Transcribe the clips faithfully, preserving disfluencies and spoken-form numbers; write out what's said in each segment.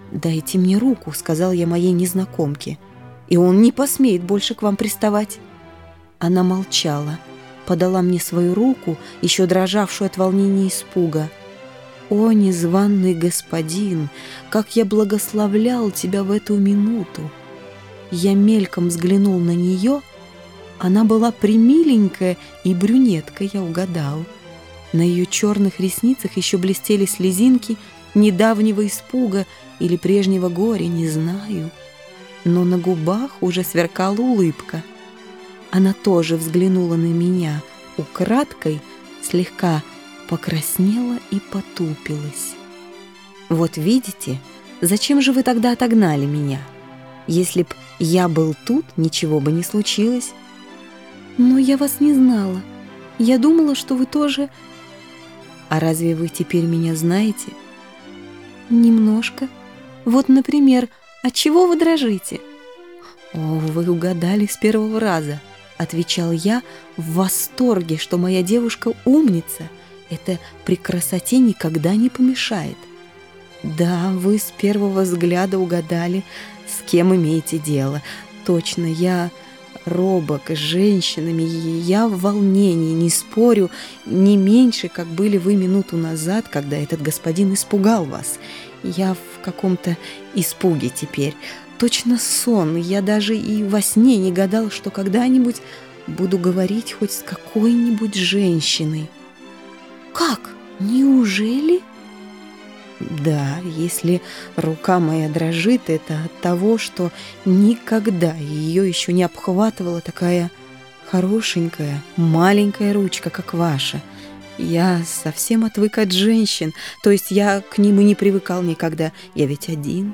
«Дайте мне руку», — сказал я моей незнакомке, «и он не посмеет больше к вам приставать». Она молчала, подала мне свою руку, еще дрожавшую от волнения и испуга. «О, незваный господин, как я благословлял тебя в эту минуту!» Я мельком взглянул на нее. Она была премиленькая и брюнетка, я угадал. На ее черных ресницах еще блестели слезинки недавнего испуга или прежнего горя, не знаю. Но на губах уже сверкала улыбка. Она тоже взглянула на меня украдкой, слегка покраснела и потупилась. «Вот видите, зачем же вы тогда отогнали меня? Если б я был тут, ничего бы не случилось». «Но я вас не знала. Я думала, что вы тоже...» «А разве вы теперь меня знаете?» «Немножко. Вот, например, отчего вы дрожите?» «О, вы угадали с первого раза», — отвечал я в восторге, что моя девушка умница. Это при красоте никогда не помешает. «Да, вы с первого взгляда угадали, с кем имеете дело. Точно, я робок с женщинами, я в волнении, не спорю, не меньше, как были вы минуту назад, когда этот господин испугал вас. Я в каком-то испуге теперь. Точно сон, я даже и во сне не гадал, что когда-нибудь буду говорить хоть с какой-нибудь женщиной». «Как? Неужели?» «Да, если рука моя дрожит, это от того, что никогда ее еще не обхватывала такая хорошенькая, маленькая ручка, как ваша. Я совсем отвык от женщин, то есть я к ним и не привыкал никогда, я ведь один.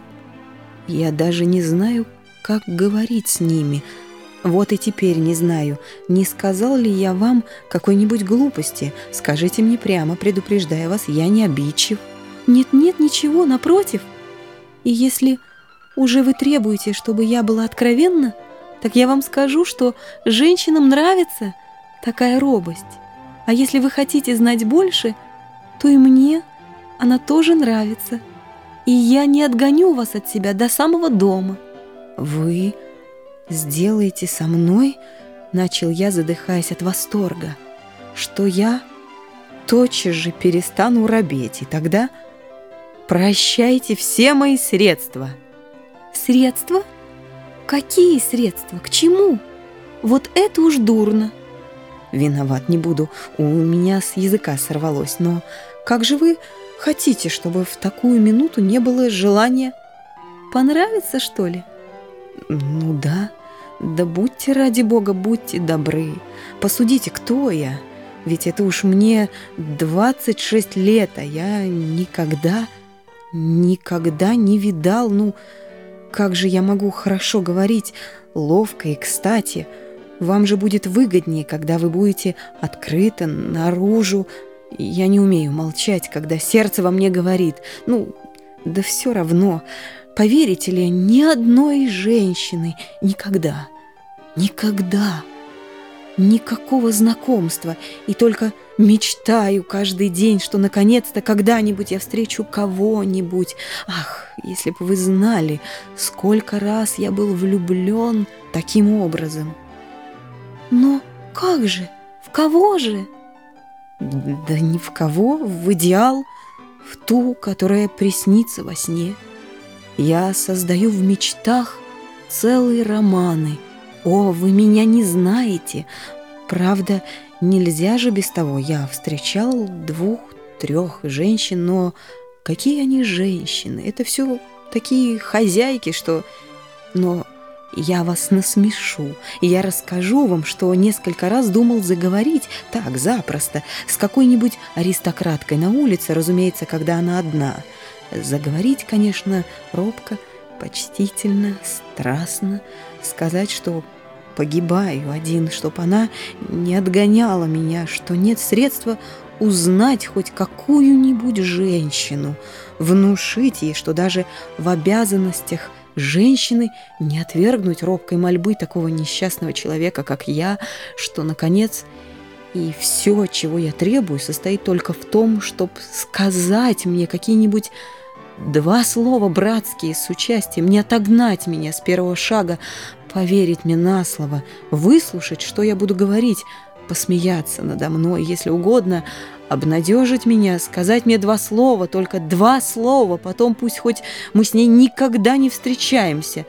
Я даже не знаю, как говорить с ними. Вот и теперь не знаю, не сказал ли я вам какой-нибудь глупости. Скажите мне прямо, предупреждая вас, я не обидчив». «Нет-нет, ничего, напротив. И если уже вы требуете, чтобы я была откровенна, так я вам скажу, что женщинам нравится такая робость. А если вы хотите знать больше, то и мне она тоже нравится. И я не отгоню вас от себя до самого дома». «Вы сделаете со мной, — начал я, задыхаясь от восторга, — что я тотчас же перестану робеть, и тогда прощайте все мои средства». «Средства? Какие средства? К чему? Вот это уж дурно». «Виноват, не буду, у меня с языка сорвалось, но как же вы хотите, чтобы в такую минуту не было желания?» «Понравится, что ли?» «Ну да, да будьте ради Бога, будьте добры. Посудите, кто я. Ведь это уж мне двадцать шесть лет, а я никогда, никогда не видал. Ну, как же я могу хорошо говорить, ловко и кстати? Вам же будет выгоднее, когда вы будете открыто, наружу. Я не умею молчать, когда сердце во мне говорит. Ну, да все равно, поверите ли, ни одной женщины никогда, никогда, никакого знакомства, и только мечтаю каждый день, что наконец-то когда-нибудь я встречу кого-нибудь. Ах, если бы вы знали, сколько раз я был влюблен таким образом». «Но как же? В кого же?» «Да ни в кого, в идеал, в ту, которая приснится во сне. Я создаю в мечтах целые романы. О, вы меня не знаете. Правда, нельзя же без того. Я встречал двух-трех женщин, но какие они женщины? Это все такие хозяйки, что... Но я вас насмешу, и я расскажу вам, что несколько раз думал заговорить так, запросто, с какой-нибудь аристократкой на улице, разумеется, когда она одна. Заговорить, конечно, робко, почтительно, страстно, сказать, что погибаю один, чтоб она не отгоняла меня, что нет средства узнать хоть какую-нибудь женщину, внушить ей, что даже в обязанностях женщины не отвергнуть робкой мольбы такого несчастного человека, как я, что, наконец, и все, чего я требую, состоит только в том, чтобы сказать мне какие-нибудь Два слова братские с участием, не отогнать меня с первого шага, поверить мне на слово, выслушать, что я буду говорить, посмеяться надо мной, если угодно, обнадежить меня, сказать мне два слова, только два слова, потом пусть хоть мы с ней никогда не встречаемся.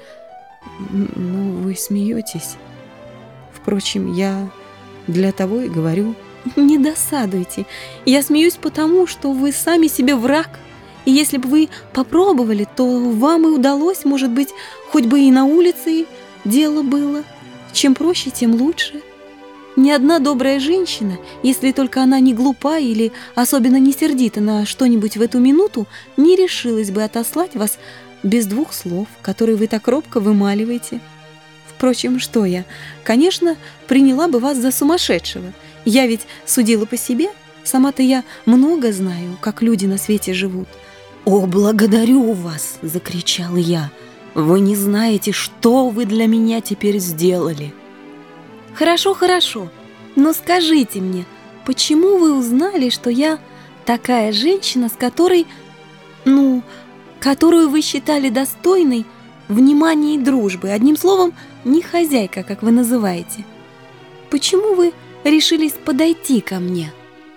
Ну, вы смеетесь. Впрочем, я для того и говорю. Не досадуйте. Я смеюсь потому, что вы сами себе враг. И если бы вы попробовали, то вам и удалось, может быть, хоть бы и на улице дело было. Чем проще, тем лучше. Ни одна добрая женщина, если только она не глупа или особенно не сердита на что-нибудь в эту минуту, не решилась бы отослать вас без двух слов, которые вы так робко вымаливаете. Впрочем, что я? Конечно, приняла бы вас за сумасшедшего. Я ведь судила по себе. Сама-то я много знаю, как люди на свете живут. «О, благодарю вас!» — закричал я. «Вы не знаете, что вы для меня теперь сделали!» «Хорошо, хорошо, но скажите мне, почему вы узнали, что я такая женщина, с которой, ну, которую вы считали достойной внимания и дружбы, одним словом, не хозяйка, как вы называете? Почему вы решились подойти ко мне?»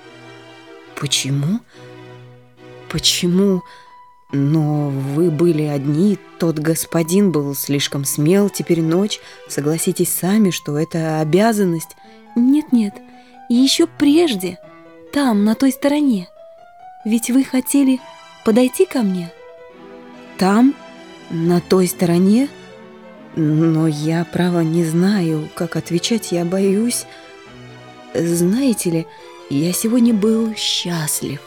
«Почему? Почему? Но вы были одни, тот господин был слишком смел, теперь ночь. Согласитесь сами, что это обязанность». «Нет-нет, еще прежде, там, на той стороне. Ведь вы хотели подойти ко мне?» «Там, на той стороне? Но я, право, не знаю, как отвечать, я боюсь. Знаете ли, я сегодня был счастлив.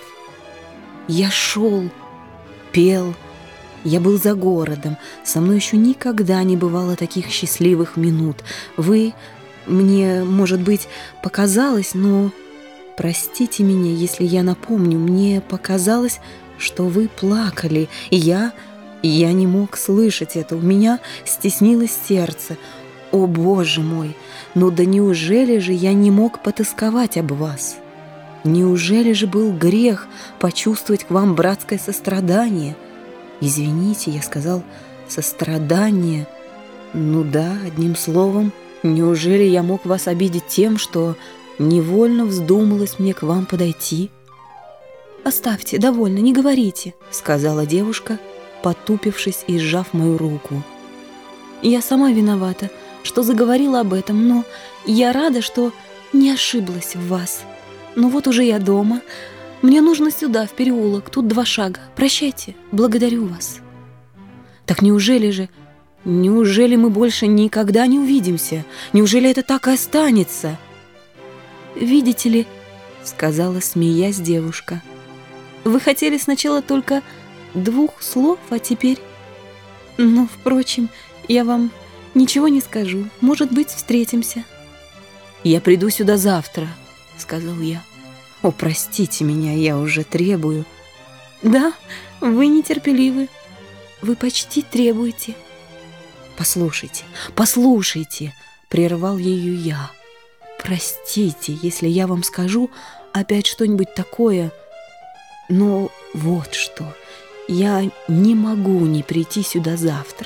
Я шел, пел, я был за городом. Со мной еще никогда не бывало таких счастливых минут. Вы, мне, может быть, показалось, но простите меня, если я напомню, мне показалось, что вы плакали, и я, я не мог слышать это. У меня стеснилось сердце. О, Боже мой! Ну да неужели же я не мог потосковать об вас? Неужели же был грех почувствовать к вам братское сострадание? Извините, я сказал сострадание. Ну да, одним словом, неужели я мог вас обидеть тем, что невольно вздумалось мне к вам подойти? «Оставьте, довольно, не говорите», — сказала девушка, потупившись и сжав мою руку. «Я сама виновата, что заговорила об этом, но я рада, что не ошиблась в вас. Но вот уже я дома. Мне нужно сюда, в переулок, тут два шага. Прощайте, благодарю вас». «Так неужели же, неужели мы больше никогда не увидимся? Неужели это так и останется?» «Видите ли, — сказала, смеясь, девушка, — вы хотели сначала только двух слов, а теперь... Но, впрочем, я вам ничего не скажу. Может быть, встретимся». «Я приду сюда завтра», — сказал я. «О, простите меня, я уже требую». «Да, вы нетерпеливы. Вы почти требуете». «Послушайте, послушайте», — прервал ее я. «Простите, если я вам скажу опять что-нибудь такое, но вот что, я не могу не прийти сюда завтра.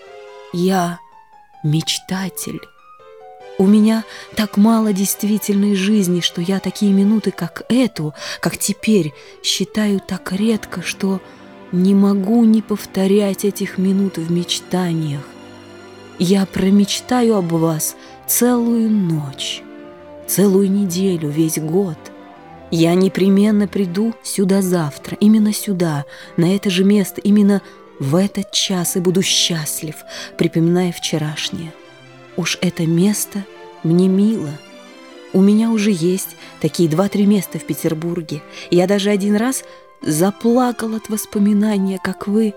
Я мечтатель. У меня так мало действительной жизни, что я такие минуты, как эту, как теперь, считаю так редко, что не могу не повторять этих минут в мечтаниях. Я промечтаю об вас целую ночь, целую неделю, весь год. Я непременно приду сюда завтра, именно сюда, на это же место, именно в этот час, и буду счастлив, припоминая вчерашнее. Уж это место мне мило. У меня уже есть такие два-три места в Петербурге. Я даже один раз заплакал от воспоминания, как вы...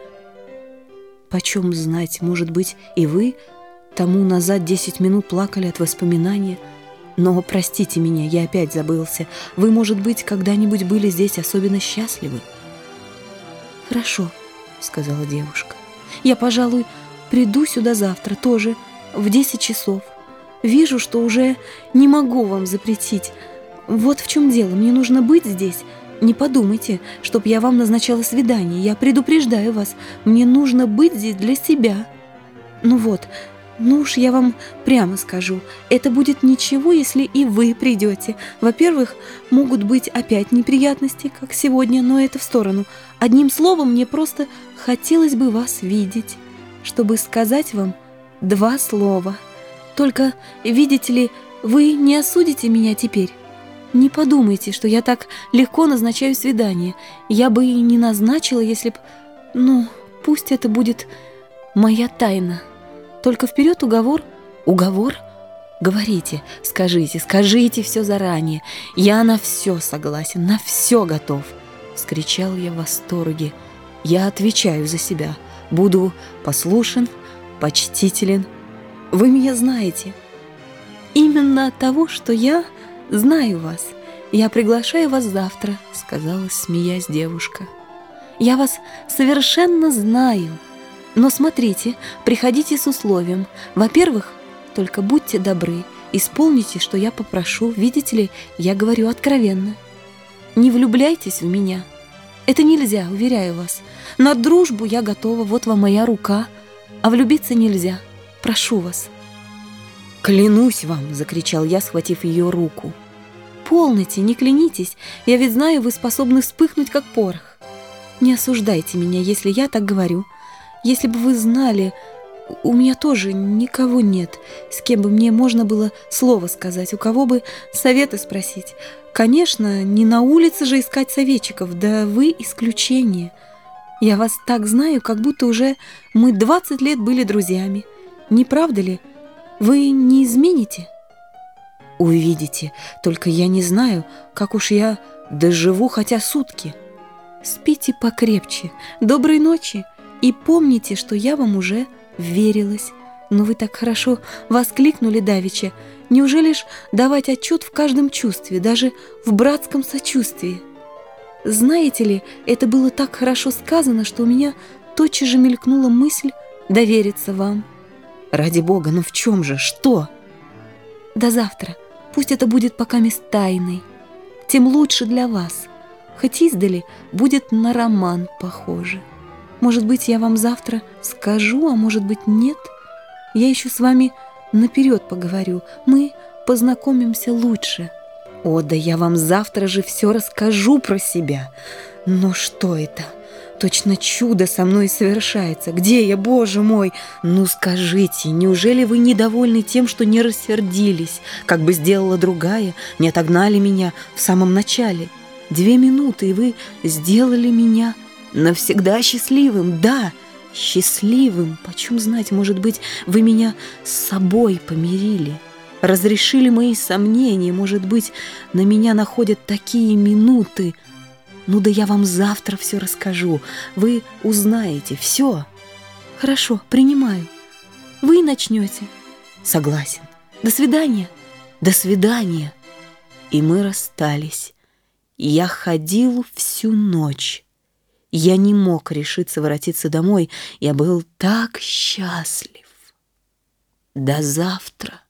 Почем знать, может быть, и вы тому назад десять минут плакали от воспоминания. Но, простите меня, я опять забылся. Вы, может быть, когда-нибудь были здесь особенно счастливы?» «Хорошо», — сказала девушка. «Я, пожалуй, приду сюда завтра тоже, в десять часов. Вижу, что уже не могу вам запретить. Вот в чем дело. Мне нужно быть здесь, Не подумайте, чтоб я вам назначала свидание. Я предупреждаю вас, мне нужно быть здесь для себя. Ну вот, ну уж я вам прямо скажу, это будет ничего, если и вы придете. Во-первых, могут быть опять неприятности, как сегодня, но это в сторону. Одним словом, мне просто хотелось бы вас видеть, чтобы сказать вам два слова. Только, видите ли, вы не осудите меня теперь? Не подумайте, что я так легко назначаю свидание. Я бы и не назначила, если б... Ну, пусть это будет моя тайна. Только вперед уговор. Уговор? Говорите, скажите, скажите все заранее. Я на все согласен, на все готов. Вскричал я в восторге. Я отвечаю за себя. Буду послушен, почтителен. Вы меня знаете. Именно от того, что я знаю вас. Я приглашаю вас завтра, сказала, смеясь девушка. Я вас совершенно знаю. Но смотрите, приходите с условием. Во-первых, только будьте добры, исполните, что я попрошу. Видите ли, я говорю откровенно. Не влюбляйтесь в меня. Это нельзя, уверяю вас. На дружбу я готова, вот вам моя рука. А влюбиться нельзя. Прошу вас. «Клянусь вам!» — закричал я, схватив ее руку. «Полноте, не клянитесь, я ведь знаю, вы способны вспыхнуть, как порох. Не осуждайте меня, если я так говорю. Если бы вы знали, у меня тоже никого нет, с кем бы мне можно было слово сказать, у кого бы советы спросить. Конечно, не на улице же искать советчиков, да вы исключение. Я вас так знаю, как будто уже мы двадцать лет были друзьями. Не правда ли? Вы не измените?» «Увидите, только я не знаю, как уж я доживу хотя сутки. Спите покрепче, доброй ночи, и помните, что я вам уже верилась. Но вы так хорошо воскликнули давеча. Неужели ж давать отчет в каждом чувстве, даже в братском сочувствии? Знаете ли, это было так хорошо сказано, что у меня тотчас же мелькнула мысль довериться вам». «Ради Бога, ну в чем же, что?» «До завтра. Пусть это будет пока мест тайной. Тем лучше для вас. Хоть издали будет на роман похоже. Может быть, я вам завтра скажу, а может быть, нет. Я еще с вами наперед поговорю. Мы познакомимся лучше». «О, да я вам завтра же все расскажу про себя. Но что это? Точно чудо со мной совершается. Где я, Боже мой? Ну скажите, неужели вы недовольны тем, что не рассердились, как бы сделала другая, не отогнали меня в самом начале? Две минуты, и вы сделали меня навсегда счастливым. Да, счастливым. Почем знать, может быть, вы меня с собой помирили, разрешили мои сомнения, может быть, на меня находят такие минуты. Ну да я вам завтра все расскажу. Вы узнаете все». «Хорошо, принимаю. Вы начнете». «Согласен. До свидания». «До свидания». И мы расстались. Я ходил всю ночь. Я не мог решиться воротиться домой. Я был так счастлив. До завтра.